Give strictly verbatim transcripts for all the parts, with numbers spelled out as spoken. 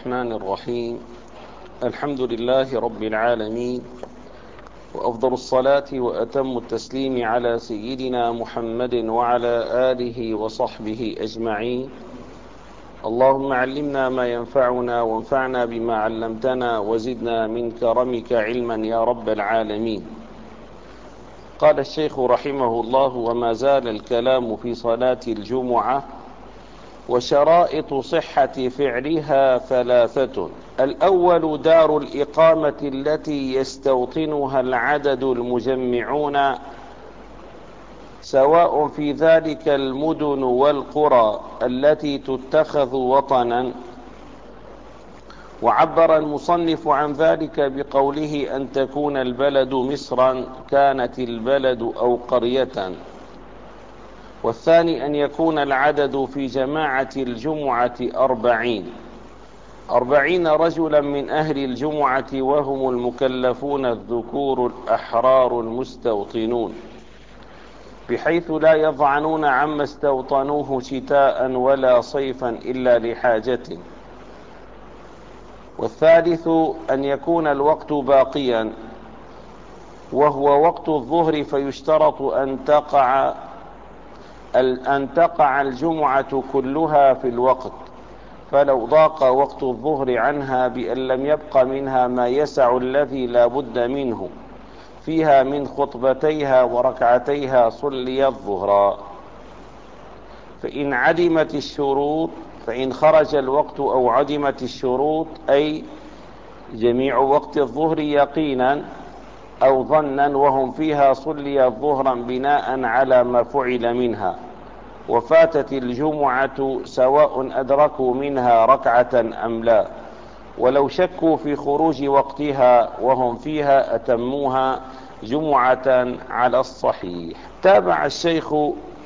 الرحمن الرحيم. الحمد لله رب العالمين، وأفضل الصلاة وأتم التسليم على سيدنا محمد وعلى آله وصحبه أجمعين. اللهم علمنا ما ينفعنا وانفعنا بما علمتنا وزدنا من كرمك علما يا رب العالمين. قال الشيخ رحمه الله: وما زال الكلام في صلاة الجمعة، وشرائط صحة فعلها ثلاثة. الأول دار الإقامة التي يستوطنها العدد المجمعون، سواء في ذلك المدن والقرى التي تتخذ وطنا. وعبر المصنف عن ذلك بقوله: أن تكون البلد مصرا كانت البلد أو قرية. والثاني أن يكون العدد في جماعة الجمعة أربعين أربعين رجلا من أهل الجمعة، وهم المكلفون الذكور الأحرار المستوطنون، بحيث لا يضعنون عما استوطنوه شتاء ولا صيفا إلا لحاجة. والثالث أن يكون الوقت باقيا، وهو وقت الظهر، فيشترط أن تقع أن تقع الجمعة كلها في الوقت، فلو ضاق وقت الظهر عنها بأن لم يبق منها ما يسع الذي لا بد منه فيها من خطبتيها وركعتيها صلي الظهر. فإن عدمت الشروط فإن خرج الوقت أو عدمت الشروط، أي جميع وقت الظهر يقينا أو ظنا وهم فيها، صلي الظهر بناء على ما فعل منها، وفاتت الجمعة سواء أدركوا منها ركعة أم لا. ولو شكوا في خروج وقتها وهم فيها أتموها جمعة على الصحيح. تابع الشيخ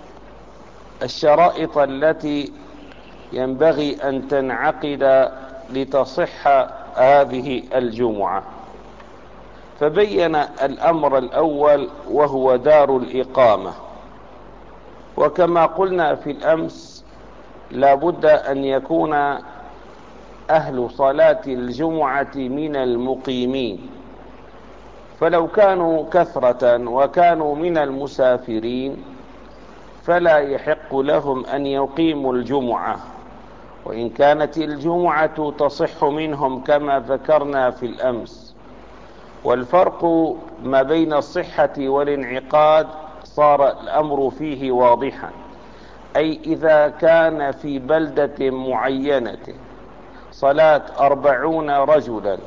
الشرائط التي ينبغي أن تنعقد لتصح هذه الجمعة، فبين الأمر الأول وهو دار الإقامة. وكما قلنا في الأمس، لا بد أن يكون أهل صلاة الجمعة من المقيمين، فلو كانوا كثرة وكانوا من المسافرين فلا يحق لهم أن يقيموا الجمعة، وإن كانت الجمعة تصح منهم كما ذكرنا في الأمس. والفرق ما بين الصحة والانعقاد صار الأمر فيه واضحا، أي إذا كان في بلدة معينة صلاة أربعون رجلا،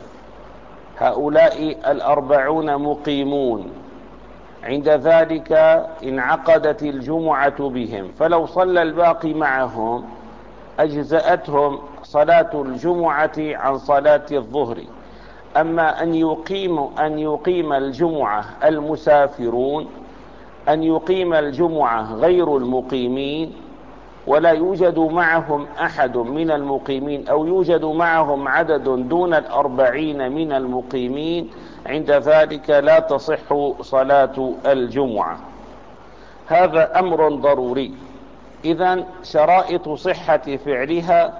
هؤلاء الأربعون مقيمون، عند ذلك انعقدت الجمعة بهم، فلو صلى الباقي معهم أجزأتهم صلاة الجمعة عن صلاة الظهر. أما أن يقيم أن يقيم الجمعة المسافرون، أن يقيم الجمعة غير المقيمين، ولا يوجد معهم أحد من المقيمين، أو يوجد معهم عدد دون الأربعين من المقيمين، عند ذلك لا تصح صلاة الجمعة. هذا أمر ضروري. إذن شرائط صحة فعلها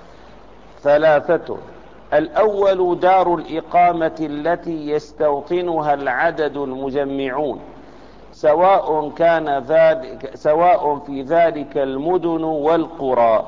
ثلاثة. الأول دار الإقامة التي يستوطنها العدد المجمعون، سواء كان ذلك سواء في ذلك المدن والقرى.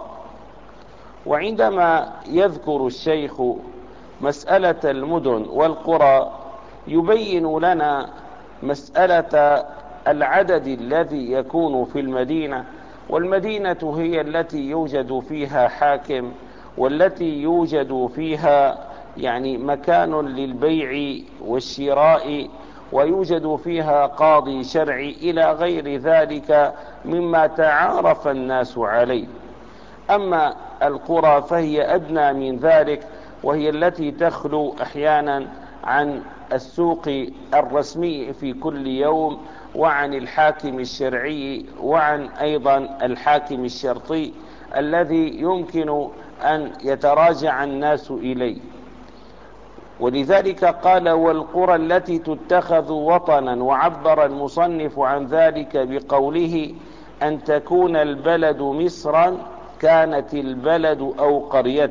وعندما يذكر الشيخ مسألة المدن والقرى، يبين لنا مسألة العدد الذي يكون في المدينة، والمدينة هي التي يوجد فيها حاكم، والتي يوجد فيها يعني مكان للبيع والشراء، ويوجد فيها قاضي شرعي إلى غير ذلك مما تعارف الناس عليه. أما القرى فهي أدنى من ذلك، وهي التي تخلو أحيانا عن السوق الرسمي في كل يوم، وعن الحاكم الشرعي، وعن أيضا الحاكم الشرطي الذي يمكن أن يتراجع الناس إليه. ولذلك قال: والقرى التي تتخذ وطنا. وعبر المصنف عن ذلك بقوله: أن تكون البلد مصرا كانت البلد أو قرية.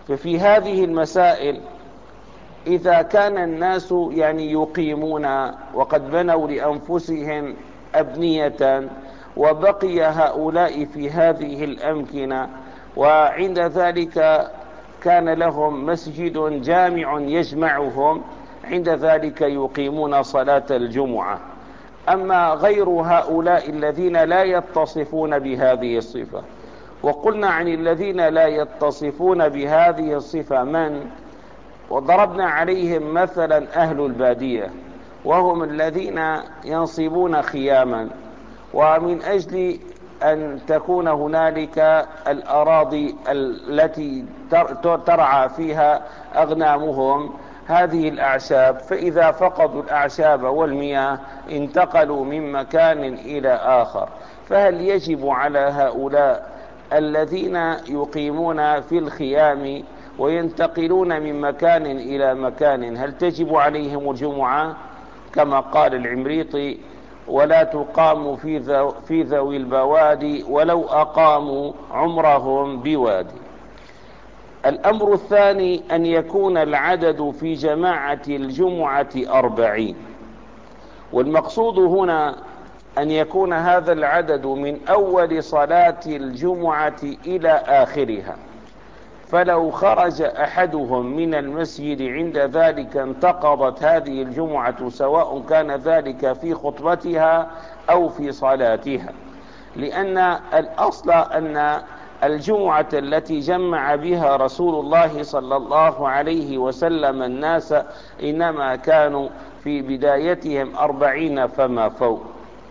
ففي هذه المسائل إذا كان الناس يعني يقيمون وقد بنوا لأنفسهم أبنية وبقي هؤلاء في هذه الأمكنة، وعند ذلك كان لهم مسجد جامع يجمعهم، عند ذلك يقيمون صلاة الجمعة. أما غير هؤلاء الذين لا يتصفون بهذه الصفة، وقلنا عن الذين لا يتصفون بهذه الصفة من؟ وضربنا عليهم مثلا أهل البادية، وهم الذين ينصبون خياما، ومن أجل أن تكون هنالك الأراضي التي ترعى فيها أغنامهم هذه الأعشاب، فإذا فقدوا الأعشاب والمياه انتقلوا من مكان إلى آخر. فهل يجب على هؤلاء الذين يقيمون في الخيام وينتقلون من مكان إلى مكان هل تجب عليهم الجمعة؟ كما قال العمريطي: ولا تقام في, ذو في ذوي البوادي ولو أقاموا عمرهم بوادي. الأمر الثاني أن يكون العدد في جماعة الجمعة أربعين، والمقصود هنا أن يكون هذا العدد من أول صلاة الجمعة إلى آخرها، فلو خرج أحدهم من المسجد عند ذلك انتقضت هذه الجمعة، سواء كان ذلك في خطبتها أو في صلاتها، لأن الأصل أن الجمعة التي جمع بها رسول الله صلى الله عليه وسلم الناس إنما كانوا في بدايتهم أربعين فما فوق.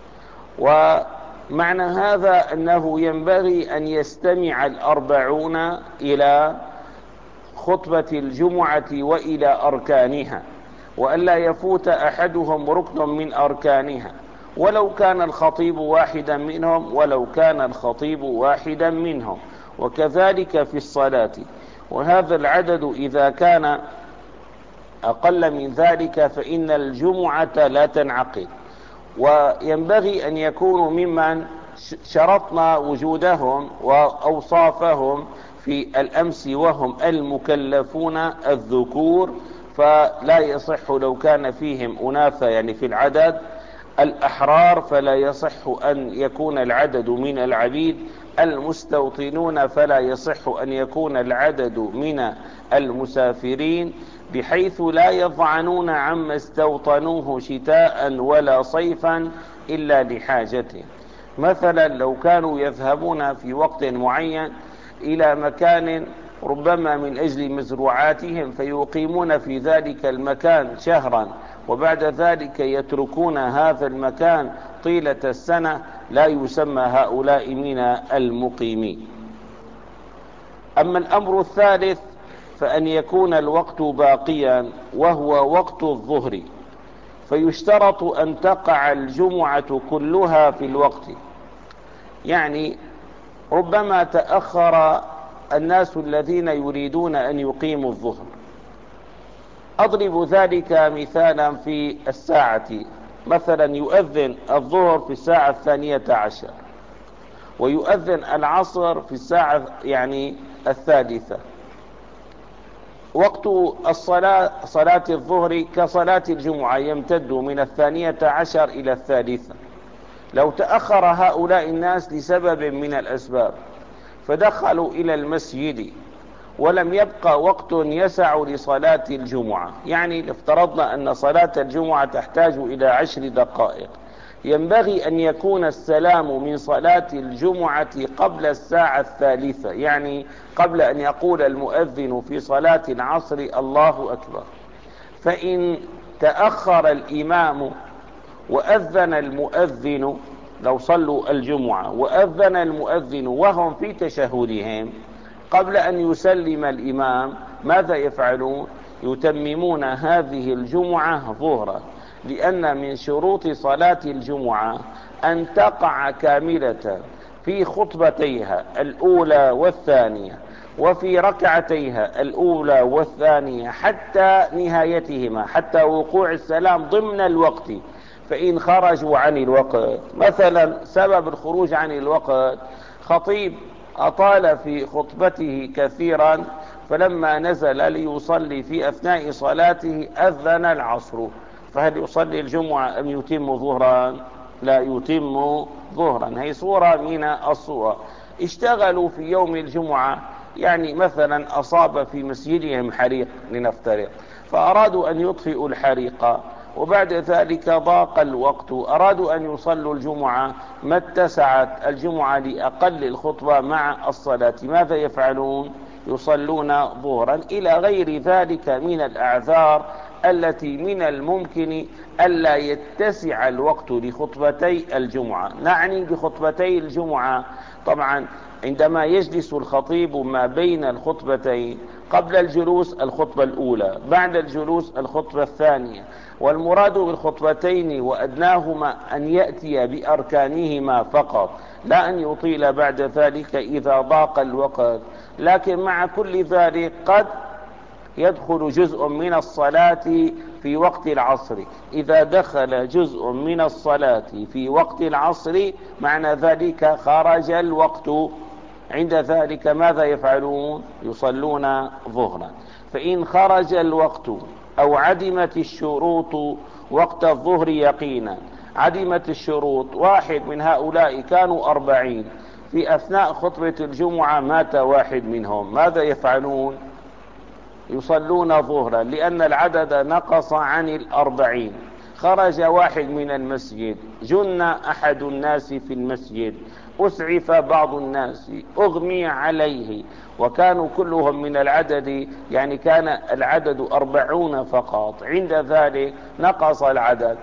ومعنى هذا أنه ينبغي أن يستمع الأربعون إلى خطبة الجمعة وإلى أركانها، وألا يفوت أحدهم ركن من أركانها، ولو كان الخطيب واحدا منهم ولو كان الخطيب واحدا منهم وكذلك في الصلاة. وهذا العدد إذا كان أقل من ذلك فإن الجمعة لا تنعقد. وينبغي أن يكونوا ممن شرطنا وجودهم وأوصافهم في الأمس، وهم المكلفون الذكور، فلا يصح لو كان فيهم أناثة يعني في العدد. الأحرار فلا يصح أن يكون العدد من العبيد. المستوطنون فلا يصح أن يكون العدد من المسافرين، بحيث لا يضعنون عما استوطنوه شتاء ولا صيفا إلا لحاجته. مثلا لو كانوا يذهبون في وقت معين إلى مكان ربما من أجل مزروعاتهم فيقيمون في ذلك المكان شهرا وبعد ذلك يتركون هذا المكان طيلة السنة، لا يسمى هؤلاء من المقيمين. أما الأمر الثالث فأن يكون الوقت باقيا وهو وقت الظهر، فيشترط أن تقع الجمعة كلها في الوقت. يعني ربما تأخر الناس الذين يريدون أن يقيموا الظهر. أضرب ذلك مثالا في الساعة، مثلا يؤذن الظهر في الساعة الثانية عشر ويؤذن العصر في الساعة يعني الثالثة. وقت الصلاة صلاة الظهر كصلاة الجمعة يمتد من الثانية عشر إلى الثالثة. لو تأخر هؤلاء الناس لسبب من الأسباب فدخلوا إلى المسجد ولم يبقى وقت يسع لصلاة الجمعة، يعني افترضنا أن صلاة الجمعة تحتاج إلى عشر دقائق، ينبغي أن يكون السلام من صلاة الجمعة قبل الساعة الثالثة، يعني قبل أن يقول المؤذن في صلاة العصر الله أكبر. فإن تأخر الإمام وأذن المؤذن، لو صلوا الجمعة وأذن المؤذن وهم في تشهدهم قبل أن يسلم الإمام، ماذا يفعلون؟ يتممون هذه الجمعة ظهرا، لأن من شروط صلاة الجمعة أن تقع كاملة في خطبتيها الأولى والثانية وفي ركعتيها الأولى والثانية حتى نهايتهما، حتى وقوع السلام ضمن الوقت. فإن خرجوا عن الوقت، مثلا سبب الخروج عن الوقت خطيب أطال في خطبته كثيرا فلما نزل ليصلي في أثناء صلاته أذن العصر، فهل يصلي الجمعة أم يتم ظهرا؟ لا، يتم ظهرا. هي صورة من الصور. اشتغلوا في يوم الجمعة، يعني مثلا أصاب في مسجدهم حريق لنفترض، فأرادوا أن يطفئوا الحريق، وبعد ذلك ضاق الوقت، أرادوا أن يصلوا الجمعة، ما اتسعت الجمعة لأقل الخطبة مع الصلاة، ماذا يفعلون؟ يصلون ظهرا. إلى غير ذلك من الأعذار التي من الممكن ألا يتسع الوقت لخطبتي الجمعة. نعني بخطبتي الجمعة طبعا عندما يجلس الخطيب ما بين الخطبتين، قبل الجلوس الخطبة الأولى، بعد الجلوس الخطبة الثانية، والمراد بالخطبتين وأدناهما أن يأتي بأركانهما فقط، لا أن يطيل بعد ذلك إذا ضاق الوقت. لكن مع كل ذلك قد يدخل جزء من الصلاة في وقت العصر. إذا دخل جزء من الصلاة في وقت العصر معنى ذلك خرج الوقت، عند ذلك ماذا يفعلون؟ يصلون ظهرا. فإن خرج الوقت أو عدمت الشروط وقت الظهر يقينا، عدمت الشروط، واحد من هؤلاء كانوا أربعين، في أثناء خطبة الجمعة مات واحد منهم، ماذا يفعلون؟ يصلون ظهرا، لأن العدد نقص عن الأربعين. خرج واحد من المسجد، جن أحد الناس في المسجد، أسعف بعض الناس، أغمي عليه، وكانوا كلهم من العدد، يعني كان العدد أربعون فقط، عند ذلك نقص العدد،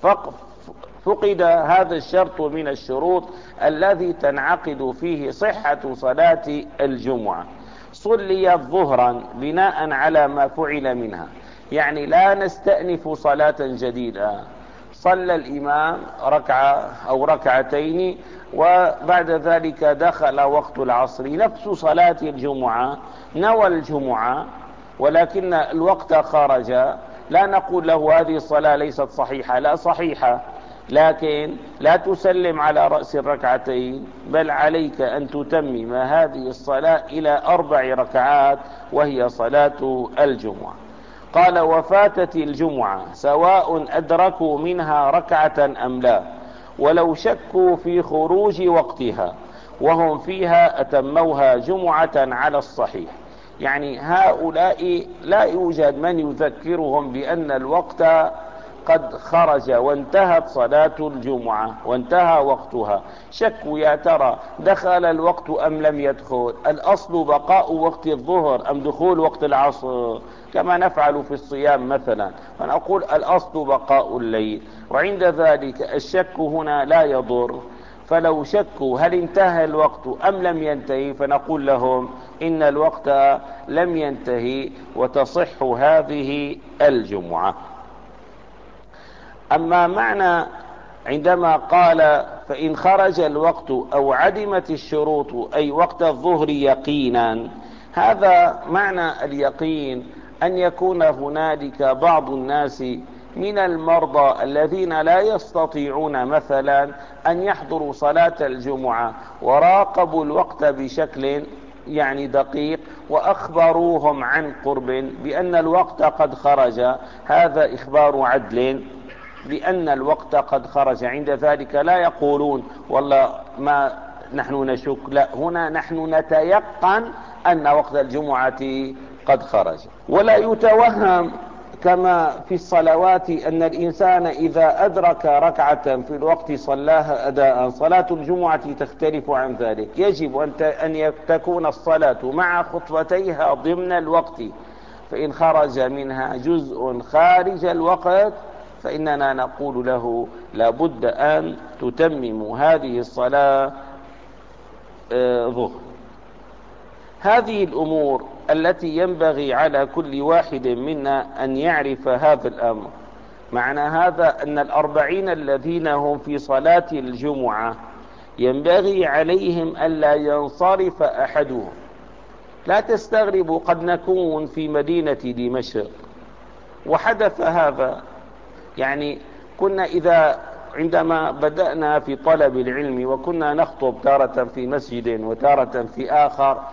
فقد هذا الشرط من الشروط الذي تنعقد فيه صحة صلاة الجمعة. صليت ظهرا بناء على ما فعل منها، يعني لا نستأنف صلاة جديدة. صلى الإمام ركعة أو ركعتين وبعد ذلك دخل وقت العصر، نفس صلاة الجمعة، نوى الجمعة ولكن الوقت خرج، لا نقول له هذه الصلاة ليست صحيحة، لا صحيحة، لكن لا تسلم على رأس الركعتين، بل عليك أن تتمم هذه الصلاة إلى أربع ركعات وهي صلاة الجمعة. قال: وفاتت الجمعة سواء أدركوا منها ركعة أم لا، ولو شكوا في خروج وقتها وهم فيها أتموها جمعة على الصحيح. يعني هؤلاء لا يوجد من يذكرهم بأن الوقت قد خرج وانتهت صلاة الجمعة وانتهى وقتها، شكوا يا ترى دخل الوقت أم لم يدخل، الأصل بقاء وقت الظهر أم دخول وقت العصر، كما نفعل في الصيام مثلا، فنقول الأصل بقاء الليل، وعند ذلك الشك هنا لا يضر. فلو شكوا هل انتهى الوقت أم لم ينتهي فنقول لهم إن الوقت لم ينتهي وتصح هذه الجمعة. أما معنى عندما قال فإن خرج الوقت أو عدمت الشروط أي وقت الظهر يقينا، هذا معنى اليقين أن يكون هنالك بعض الناس من المرضى الذين لا يستطيعون مثلا أن يحضروا صلاة الجمعة وراقبوا الوقت بشكل يعني دقيق وأخبروهم عن قرب بأن الوقت قد خرج، هذا إخبار عدل بأن الوقت قد خرج، عند ذلك لا يقولون والله ما نحن نشك، لا، هنا نحن نتيقن أن وقت الجمعة قد خرج. ولا يتوهم كما في الصلوات أن الإنسان إذا أدرك ركعة في الوقت صلاها أداء، صلاة الجمعة تختلف عن ذلك، يجب أن تكون الصلاة مع خطبتيها ضمن الوقت، فإن خرج منها جزء خارج الوقت فإننا نقول له لابد أن تتمم هذه الصلاة ظهر. هذه الأمور التي ينبغي على كل واحد منا أن يعرف هذا الأمر. معنى هذا أن الأربعين الذين هم في صلاة الجمعة ينبغي عليهم ألا ينصرف أحدهم. لا تستغربوا، قد نكون في مدينة دمشق وحدث هذا، يعني كنا إذا عندما بدأنا في طلب العلم وكنا نخطب تارة في مسجد وتارة في آخر،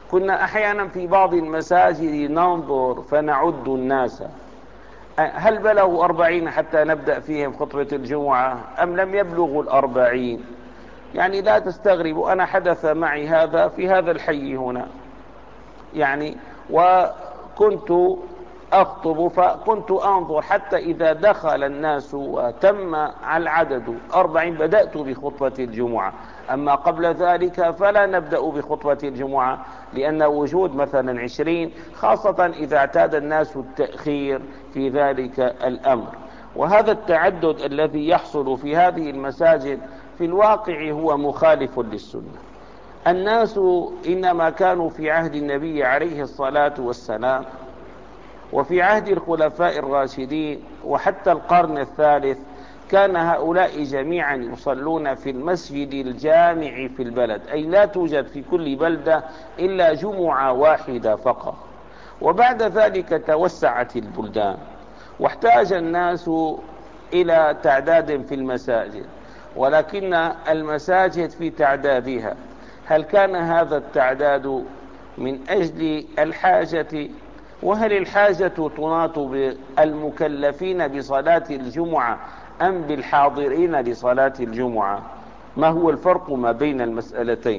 كنا أحيانا في بعض المساجد ننظر فنعد الناس هل بلغوا أربعين حتى نبدأ فيهم خطبة الجمعة أم لم يبلغوا الأربعين. يعني لا تستغربوا، أنا حدث معي هذا في هذا الحي هنا، يعني وكنت أخطب فكنت أنظر حتى إذا دخل الناس وتم العدد أربعين بدأت بخطبة الجمعة، أما قبل ذلك فلا نبدأ بخطبة الجمعة، لأن وجود مثلا عشرين خاصة إذا اعتاد الناس التأخير في ذلك الأمر. وهذا التعدد الذي يحصل في هذه المساجد في الواقع هو مخالف للسنة. الناس إنما كانوا في عهد النبي عليه الصلاة والسلام وفي عهد الخلفاء الراشدين وحتى القرن الثالث كان هؤلاء جميعا يصلون في المسجد الجامع في البلد، أي لا توجد في كل بلدة إلا جمعة واحدة فقط. وبعد ذلك توسعت البلدان واحتاج الناس إلى تعداد في المساجد، ولكن المساجد في تعدادها هل كان هذا التعداد من أجل الحاجة؟ وهل الحاجة تناط بالمكلفين بصلاة الجمعة أم بالحاضرين لصلاة الجمعة؟ ما هو الفرق ما بين المسألتين؟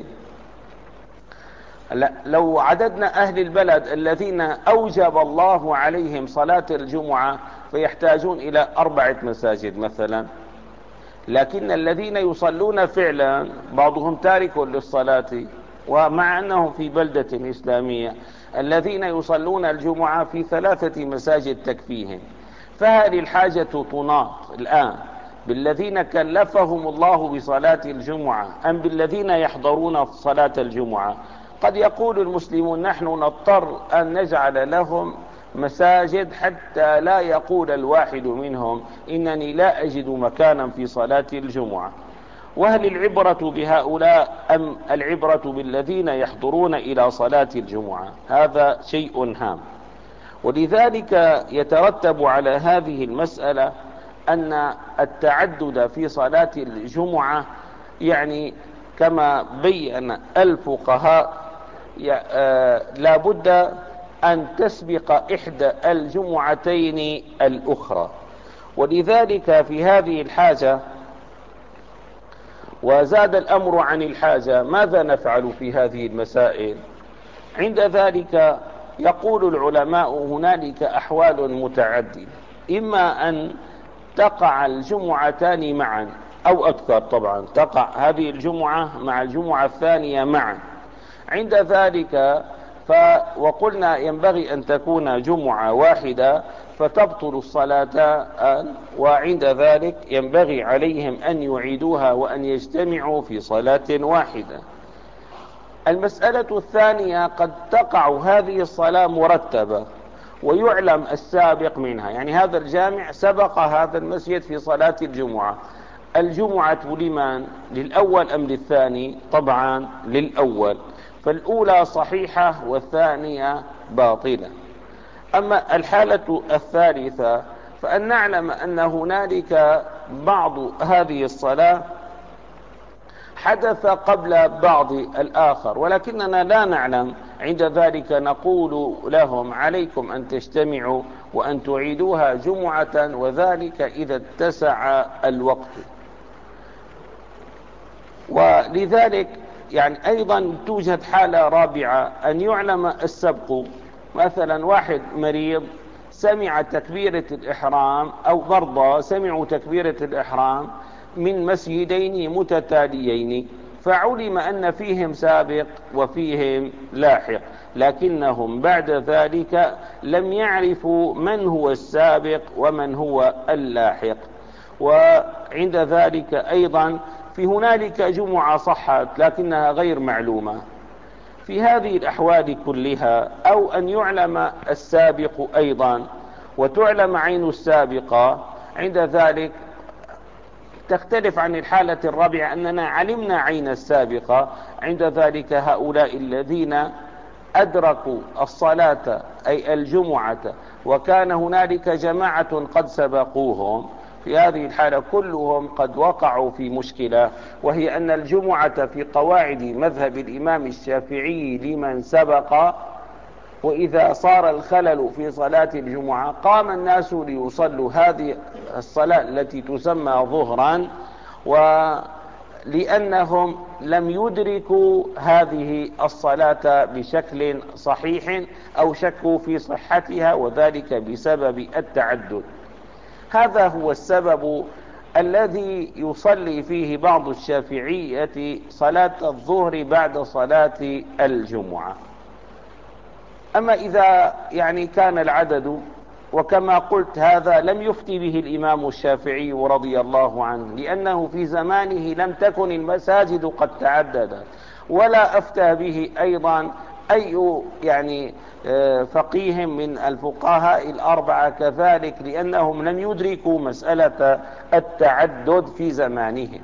لو عددنا أهل البلد الذين أوجب الله عليهم صلاة الجمعة فيحتاجون إلى أربعة مساجد مثلا، لكن الذين يصلون فعلا بعضهم تارك للصلاة ومع أنهم في بلدة إسلامية، الذين يصلون الجمعة في ثلاثة مساجد تكفيهم. فهل الحاجة تناط الآن بالذين كلفهم الله بصلاة الجمعة أم بالذين يحضرون صلاة الجمعة؟ قد يقول المسلمون نحن نضطر أن نجعل لهم مساجد حتى لا يقول الواحد منهم إنني لا أجد مكانا في صلاة الجمعة. وهل العبرة بهؤلاء أم العبرة بالذين يحضرون إلى صلاة الجمعة؟ هذا شيء هام. ولذلك يترتب على هذه المسألة أن التعدد في صلاة الجمعة يعني كما بين الفقهاء لا بد أن تسبق إحدى الجمعتين الأخرى. ولذلك في هذه الحاجة وزاد الأمر عن الحاجة ماذا نفعل في هذه المسائل؟ عند ذلك يقول العلماء هنالك أحوال متعددة، إما أن تقع الجمعتان معا أو أكثر، طبعا تقع هذه الجمعة مع الجمعة الثانية معا. عند ذلك ف وقلنا ينبغي أن تكون جمعة واحدة فتبطل الصلاتان، وعند ذلك ينبغي عليهم أن يعيدوها وأن يجتمعوا في صلاة واحدة. المسألة الثانية قد تقع هذه الصلاة مرتبة ويعلم السابق منها، يعني هذا الجامع سبق هذا المسجد في صلاة الجمعة. الجمعة لمن؟ للأول أم للثاني؟ طبعا للأول، فالأولى صحيحة والثانية باطلة. أما الحالة الثالثة فأن نعلم أن هنالك بعض هذه الصلاة حدث قبل بعض الآخر ولكننا لا نعلم، عند ذلك نقول لهم عليكم أن تجتمعوا وأن تعيدوها جمعة، وذلك إذا اتسع الوقت. ولذلك يعني أيضا توجد حالة رابعة أن يعلم السبق، مثلا واحد مريض سمع تكبيرة الإحرام أو مرضى سمعوا تكبيرة الإحرام من مسجدين متتاليين، فعلم أن فيهم سابق وفيهم لاحق، لكنهم بعد ذلك لم يعرفوا من هو السابق ومن هو اللاحق. وعند ذلك أيضا في هنالك جمعة صحت لكنها غير معلومة. في هذه الأحوال كلها أو أن يعلم السابق أيضا وتعلم عين السابقة، عند ذلك تختلف عن الحالة الرابعة أننا علمنا عين السابقة، عند ذلك هؤلاء الذين أدركوا الصلاة أي الجمعة وكان هنالك جماعة قد سبقوهم في هذه الحالة كلهم قد وقعوا في مشكلة، وهي أن الجمعة في قواعد مذهب الإمام الشافعي لمن سبق، وإذا صار الخلل في صلاة الجمعة قام الناس ليصلوا هذه الصلاة التي تسمى ظهرا، ولأنهم لم يدركوا هذه الصلاة بشكل صحيح أو شكوا في صحتها، وذلك بسبب التعدد. هذا هو السبب الذي يصلي فيه بعض الشافعية صلاة الظهر بعد صلاة الجمعة. أما إذا يعني كان العدد، وكما قلت هذا لم يفتي به الإمام الشافعي رضي الله عنه، لأنه في زمانه لم تكن المساجد قد تعددت، ولا أفتى به أيضا أي يعني فقيه من الفقهاء الأربعة كذلك، لأنهم لم يدركوا مسألة التعدد في زمانهم،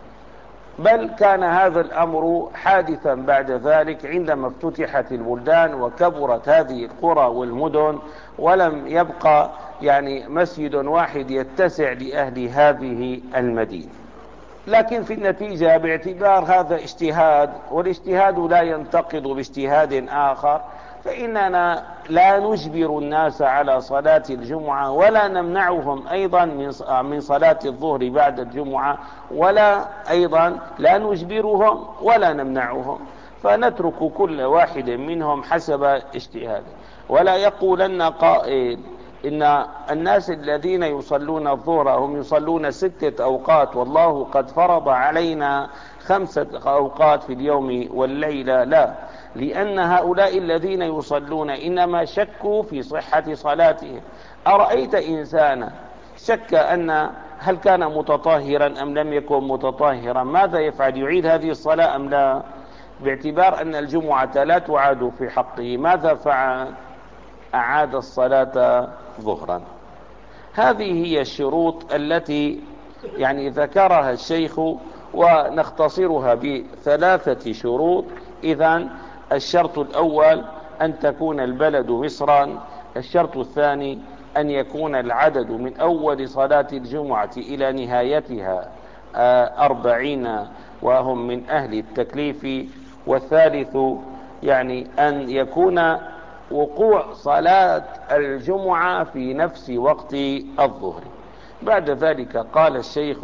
بل كان هذا الأمر حادثا بعد ذلك عندما افتتحت البلدان وكبرت هذه القرى والمدن، ولم يبقى يعني مسجد واحد يتسع لأهل هذه المدينة. لكن في النتيجة باعتبار هذا اجتهاد، والاجتهاد لا ينتقض باجتهاد آخر، فإننا لا نجبر الناس على صلاة الجمعة، ولا نمنعهم أيضا من صلاة الظهر بعد الجمعة، ولا أيضا لا نجبرهم ولا نمنعهم، فنترك كل واحد منهم حسب اجتهاده. ولا يقولن قائل إن الناس الذين يصلون الظهر هم يصلون ستة أوقات والله قد فرض علينا خمسة أوقات في اليوم والليلة، لا، لأن هؤلاء الذين يصلون إنما شكوا في صحة صلاتهم. أرأيت إنسانا شك أن هل كان متطهرا أم لم يكن متطهرا، ماذا يفعل؟ يعيد هذه الصلاة أم لا؟ باعتبار أن الجمعة لا تعاد في حقه، ماذا فعل؟ أعاد الصلاة ظهرا. هذه هي الشروط التي يعني ذكرها الشيخ، ونختصرها بثلاثة شروط. إذن الشرط الأول أن تكون البلد مصرا. الشرط الثاني أن يكون العدد من أول صلاة الجمعة إلى نهايتها أربعين وهم من أهل التكليف. والثالث يعني أن يكون وقوع صلاة الجمعة في نفس وقت الظهر. بعد ذلك قال الشيخ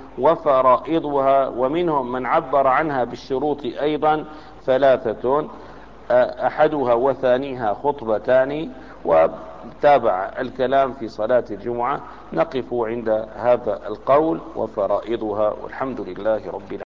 وفرائضها، ومنهم من عبر عنها بالشروط أيضا ثلاثة، أحدها وثانيها خطبتان، وتابع الكلام في صلاة الجمعة. نقف عند هذا القول وفرائضها، والحمد لله رب العالمين.